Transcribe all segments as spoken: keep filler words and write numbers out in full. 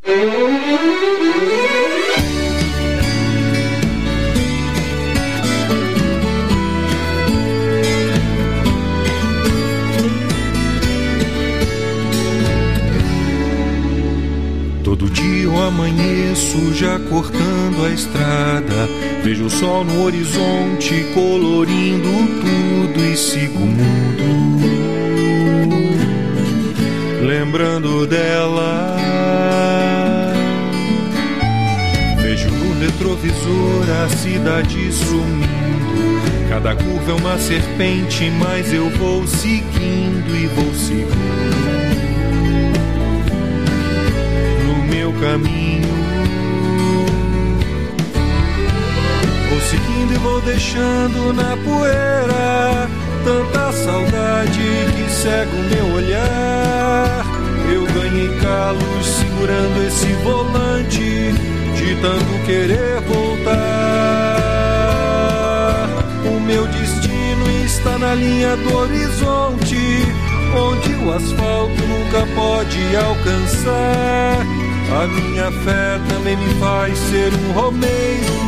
Todo dia eu amanheço já cortando a estrada, vejo o sol no horizonte colorindo tudo e sigo o mundo, lembrando dela. Vejo no retrovisor a cidade sumindo, cada curva é uma serpente, mas eu vou seguindo e vou seguindo caminho. Vou seguindo e vou deixando na poeira tanta saudade que cega o meu olhar. Eu ganhei calos segurando esse volante de tanto querer voltar. O meu destino está na linha do horizonte, onde o asfalto nunca pode alcançar. A minha fé também me faz ser um romeiro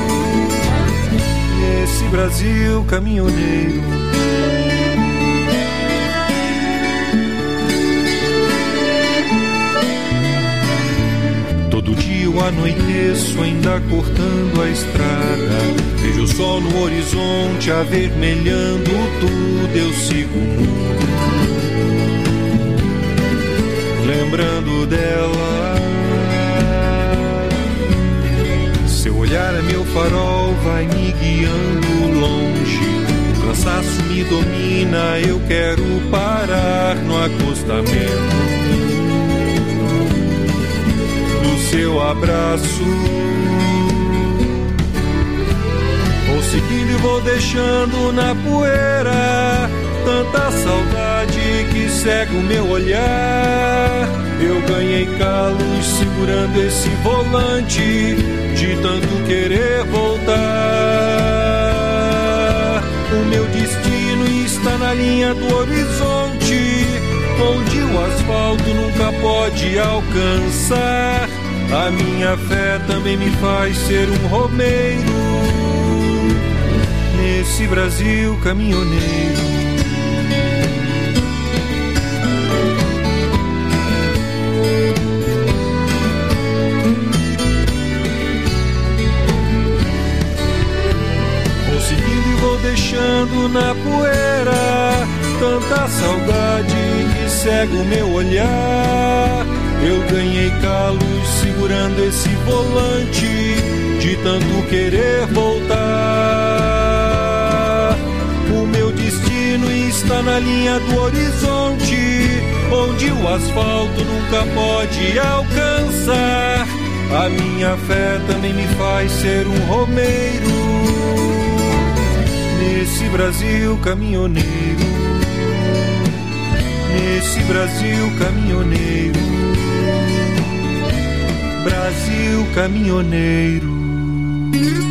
nesse Brasil caminhoneiro. Todo dia eu anoiteço ainda cortando a estrada, vejo o sol no horizonte avermelhando tudo, eu sigo o mundo, lembrando dela. Seu olhar é meu farol, vai me guiando longe. O cansaço me domina, eu quero parar no acostamento do seu abraço. Vou seguindo e vou deixando na poeira tanta saudade que cega o meu olhar. Eu ganhei calos segurando esse volante de tanto querer voltar. O meu destino está na linha do horizonte, onde o asfalto nunca pode alcançar. A minha fé também me faz ser um romeiro nesse Brasil caminhoneiro. Deixando na poeira tanta saudade que cega o meu olhar. Eu ganhei calos segurando esse volante de tanto querer voltar. O meu destino está na linha do horizonte, onde o asfalto nunca pode alcançar. A minha fé também me faz ser um romeiro nesse Brasil caminhoneiro, nesse Brasil caminhoneiro, Brasil caminhoneiro.